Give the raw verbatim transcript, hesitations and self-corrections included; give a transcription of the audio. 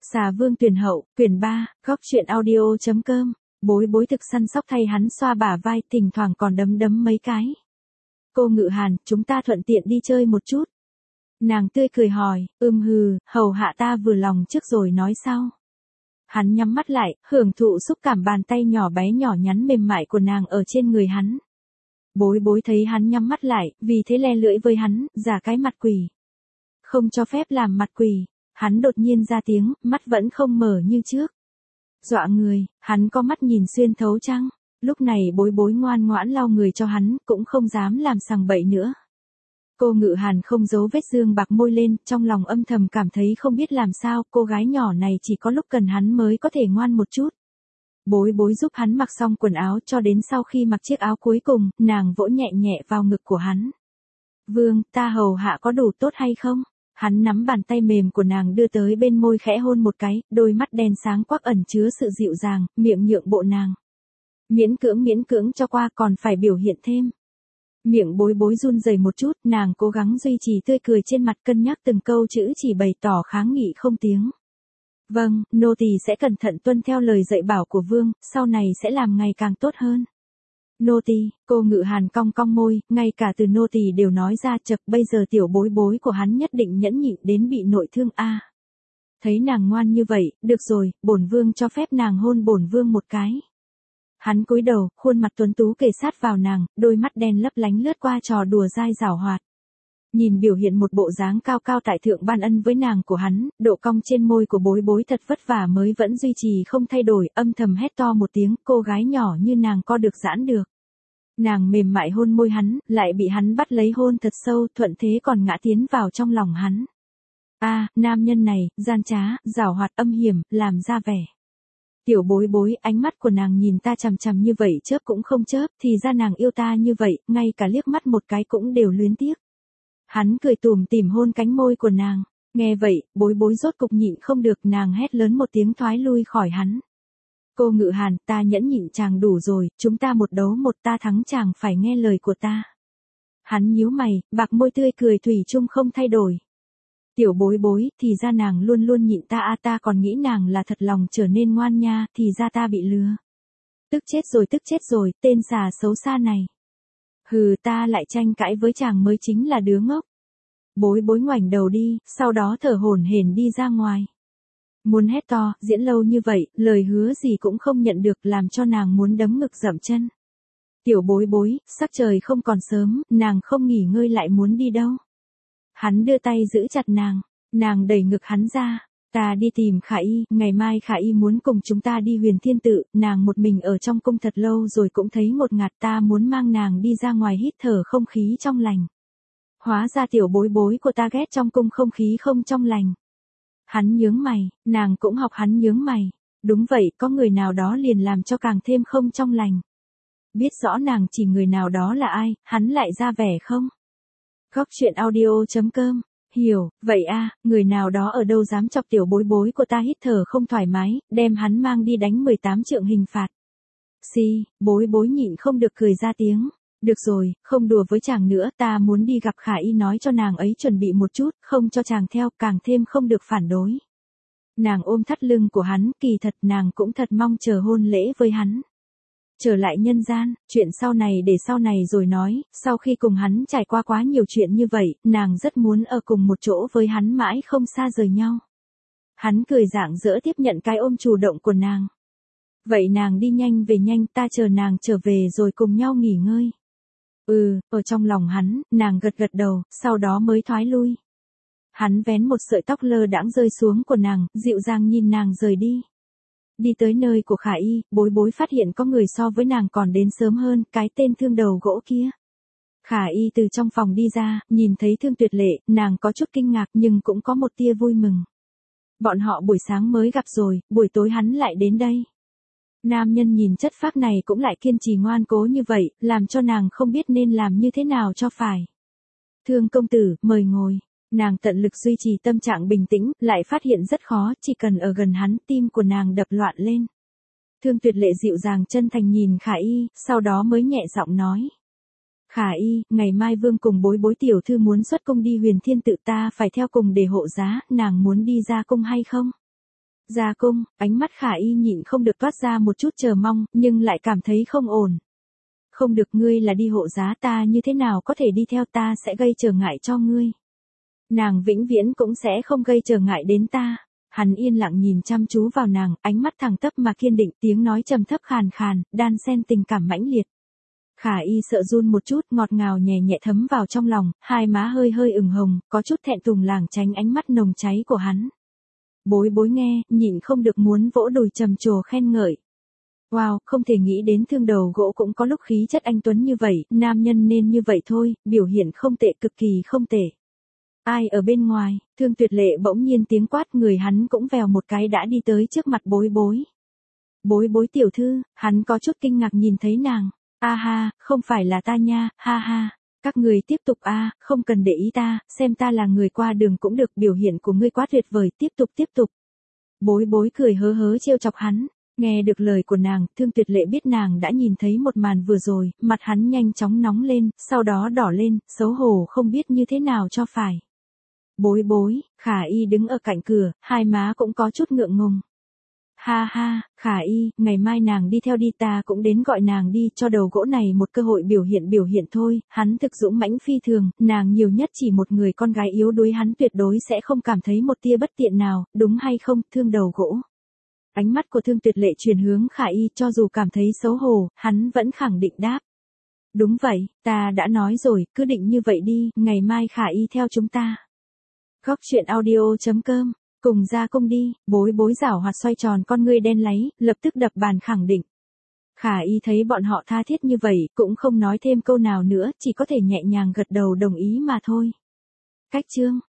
Xà Vương Tuyển Hậu, quyển ba, góc truyện audio.com, bối bối thực săn sóc thay hắn xoa bả vai, thỉnh thoảng còn đấm đấm mấy cái. Cô Ngự Hàn, chúng ta thuận tiện đi chơi một chút. Nàng tươi cười hỏi, ưm hừ, hầu hạ ta vừa lòng trước rồi nói sau. Hắn nhắm mắt lại, hưởng thụ xúc cảm bàn tay nhỏ bé nhỏ nhắn mềm mại của nàng ở trên người hắn. Bối bối thấy hắn nhắm mắt lại, vì thế le lưỡi với hắn, giả cái mặt quỷ. Không cho phép làm mặt quỷ. Hắn đột nhiên ra tiếng, mắt vẫn không mở như trước. Dọa người, hắn có mắt nhìn xuyên thấu trăng. Lúc này bối bối ngoan ngoãn lau người cho hắn, cũng không dám làm sằng bậy nữa. Cô Ngự Hàn không giấu vết dương bạc môi lên, trong lòng âm thầm cảm thấy không biết làm sao, cô gái nhỏ này chỉ có lúc cần hắn mới có thể ngoan một chút. Bối bối giúp hắn mặc xong quần áo cho đến sau khi mặc chiếc áo cuối cùng, nàng vỗ nhẹ nhẹ vào ngực của hắn. Vương, ta hầu hạ có đủ tốt hay không? Hắn nắm bàn tay mềm của nàng đưa tới bên môi khẽ hôn một cái, đôi mắt đen sáng quắc ẩn chứa sự dịu dàng, miệng nhượng bộ nàng. Miễn cưỡng miễn cưỡng cho qua còn phải biểu hiện thêm. Miệng bối bối run rẩy một chút, nàng cố gắng duy trì tươi cười trên mặt, cân nhắc từng câu chữ chỉ bày tỏ kháng nghị không tiếng. Vâng, nô tỳ sẽ cẩn thận tuân theo lời dạy bảo của vương, sau này sẽ làm ngày càng tốt hơn. Nô tỳ, cô Ngự Hàn cong cong môi, ngay cả từ nô tỳ đều nói ra, chật, bây giờ tiểu bối bối của hắn nhất định nhẫn nhịn đến bị nội thương a. À. Thấy nàng ngoan như vậy, được rồi, bổn vương cho phép nàng hôn bổn vương một cái. Hắn cúi đầu, khuôn mặt tuấn tú kề sát vào nàng, đôi mắt đen lấp lánh lướt qua trò đùa dai giảo hoạt. Nhìn biểu hiện một bộ dáng cao cao tại thượng ban ân với nàng của hắn, độ cong trên môi của bối bối thật vất vả mới vẫn duy trì không thay đổi, âm thầm hét to một tiếng, cô gái nhỏ như nàng co được giãn được. Nàng mềm mại hôn môi hắn, lại bị hắn bắt lấy hôn thật sâu, thuận thế còn ngã tiến vào trong lòng hắn. A, à, nam nhân này, gian trá, giảo hoạt âm hiểm, làm ra vẻ. Tiểu bối bối, ánh mắt của nàng nhìn ta chằm chằm như vậy chớp cũng không chớp, thì ra nàng yêu ta như vậy, ngay cả liếc mắt một cái cũng đều luyến tiếc. Hắn cười tủm tỉm hôn cánh môi của nàng, nghe vậy, bối bối rốt cục nhịn không được, nàng hét lớn một tiếng thoái lui khỏi hắn. Cô Ngự Hàn, ta nhẫn nhịn chàng đủ rồi, chúng ta một đấu một, ta thắng chàng phải nghe lời của ta. Hắn nhíu mày, bạc môi tươi cười thủy chung không thay đổi. Tiểu bối bối, thì ra nàng luôn luôn nhịn ta a, ta còn nghĩ nàng là thật lòng trở nên ngoan nha, thì ra ta bị lừa. Tức chết rồi tức chết rồi, tên xà xấu xa này. Hừ, ta lại tranh cãi với chàng mới chính là đứa ngốc. Bối bối ngoảnh đầu đi, sau đó thở hổn hển đi ra ngoài. Muốn hét to, diễn lâu như vậy, lời hứa gì cũng không nhận được, làm cho nàng muốn đấm ngực dậm chân. Tiểu bối bối, sắc trời không còn sớm, nàng không nghỉ ngơi lại muốn đi đâu. Hắn đưa tay giữ chặt nàng, nàng đẩy ngực hắn ra, ta đi tìm Khả Y, ngày mai Khả Y muốn cùng chúng ta đi Huyền Thiên Tự, nàng một mình ở trong cung thật lâu rồi cũng thấy ngột ngạt, ta muốn mang nàng đi ra ngoài hít thở không khí trong lành. Hóa ra tiểu bối bối của ta ghét trong cung không khí không trong lành. Hắn nhướng mày, nàng cũng học hắn nhướng mày. Đúng vậy, có người nào đó liền làm cho càng thêm không trong lành. Biết rõ nàng chỉ người nào đó là ai, hắn lại ra vẻ không? Góc truyện audio.com, hiểu, vậy a, người nào đó ở đâu dám chọc tiểu bối bối của ta hít thở không thoải mái, đem hắn mang đi đánh mười tám trượng hình phạt. Xì, bối bối nhịn không được cười ra tiếng. Được rồi, không đùa với chàng nữa, ta muốn đi gặp Khả Y nói cho nàng ấy chuẩn bị một chút, không cho chàng theo, càng thêm không được phản đối. Nàng ôm thắt lưng của hắn, kỳ thật nàng cũng thật mong chờ hôn lễ với hắn. Trở lại nhân gian, chuyện sau này để sau này rồi nói, sau khi cùng hắn trải qua quá nhiều chuyện như vậy, nàng rất muốn ở cùng một chỗ với hắn mãi không xa rời nhau. Hắn cười rạng rỡ tiếp nhận cái ôm chủ động của nàng. Vậy nàng đi nhanh về nhanh, ta chờ nàng trở về rồi cùng nhau nghỉ ngơi. Ừ, ở trong lòng hắn, nàng gật gật đầu, sau đó mới thoái lui. Hắn vén một sợi tóc lơ đãng rơi xuống của nàng, dịu dàng nhìn nàng rời đi. Đi tới nơi của Khả Y, bối bối phát hiện có người so với nàng còn đến sớm hơn, cái tên thương đầu gỗ kia. Khả Y từ trong phòng đi ra, nhìn thấy Thương Tuyệt Lệ, nàng có chút kinh ngạc nhưng cũng có một tia vui mừng. Bọn họ buổi sáng mới gặp rồi, buổi tối hắn lại đến đây. Nam nhân nhìn chất phác này cũng lại kiên trì ngoan cố như vậy, làm cho nàng không biết nên làm như thế nào cho phải. Thương công tử, mời ngồi. Nàng tận lực duy trì tâm trạng bình tĩnh, lại phát hiện rất khó, chỉ cần ở gần hắn, tim của nàng đập loạn lên. Thương Tuyệt Lệ dịu dàng chân thành nhìn Khả Y, sau đó mới nhẹ giọng nói. Khả Y, ngày mai vương cùng bối bối tiểu thư muốn xuất cung đi Huyền Thiên Tự, ta phải theo cùng để hộ giá, nàng muốn đi ra cung hay không? Ra cung, ánh mắt Khả Y nhịn không được toát ra một chút chờ mong, nhưng lại cảm thấy không ổn. Không được, ngươi là đi hộ giá, ta như thế nào có thể đi theo, ta sẽ gây trở ngại cho ngươi. Nàng vĩnh viễn cũng sẽ không gây trở ngại đến ta. Hắn yên lặng nhìn chăm chú vào nàng, ánh mắt thẳng tắp mà kiên định, tiếng nói trầm thấp khàn khàn, đan xen tình cảm mãnh liệt. Khả Y sợ run một chút, ngọt ngào nhẹ nhẹ thấm vào trong lòng, hai má hơi hơi ửng hồng, có chút thẹn thùng lảng tránh ánh mắt nồng cháy của hắn. Bối bối nghe, nhịn không được muốn vỗ đùi trầm trồ khen ngợi. Wow, không thể nghĩ đến Thương Đầu Gỗ cũng có lúc khí chất anh tuấn như vậy, nam nhân nên như vậy thôi, biểu hiện không tệ, cực kỳ không tệ. Ai ở bên ngoài? Thương Tuyệt Lệ bỗng nhiên tiếng quát, người hắn cũng vèo một cái đã đi tới trước mặt bối bối. Bối bối tiểu thư, hắn có chút kinh ngạc nhìn thấy nàng. A ha, không phải là ta nha, ha ha. Các người tiếp tục a, không cần để ý ta, xem ta là người qua đường cũng được, biểu hiện của ngươi quá tuyệt vời, tiếp tục tiếp tục. Bối bối cười hớ hớ trêu chọc hắn. Nghe được lời của nàng, Thương Tuyệt Lệ biết nàng đã nhìn thấy một màn vừa rồi, mặt hắn nhanh chóng nóng lên, sau đó đỏ lên, xấu hổ không biết như thế nào cho phải. Bối bối, Khả Y đứng ở cạnh cửa, hai má cũng có chút ngượng ngùng. Ha ha, Khả Y, ngày mai nàng đi theo đi, ta cũng đến gọi nàng đi, cho Đầu Gỗ này một cơ hội biểu hiện biểu hiện thôi, hắn thực dũng mãnh phi thường, nàng nhiều nhất chỉ một người con gái yếu đuối, hắn tuyệt đối sẽ không cảm thấy một tia bất tiện nào, đúng hay không, Thương Đầu Gỗ. Ánh mắt của Thương Tuyệt Lệ chuyển hướng Khả Y, cho dù cảm thấy xấu hổ, hắn vẫn khẳng định đáp. Đúng vậy, ta đã nói rồi, cứ định như vậy đi, ngày mai Khả Y theo chúng ta. Góc truyện audio chấm com, cùng ra cung đi, bối bối giảo hoạt xoay tròn con ngươi đen láy, lập tức đập bàn khẳng định. Khả Y thấy bọn họ tha thiết như vậy, cũng không nói thêm câu nào nữa, chỉ có thể nhẹ nhàng gật đầu đồng ý mà thôi. Cách chương.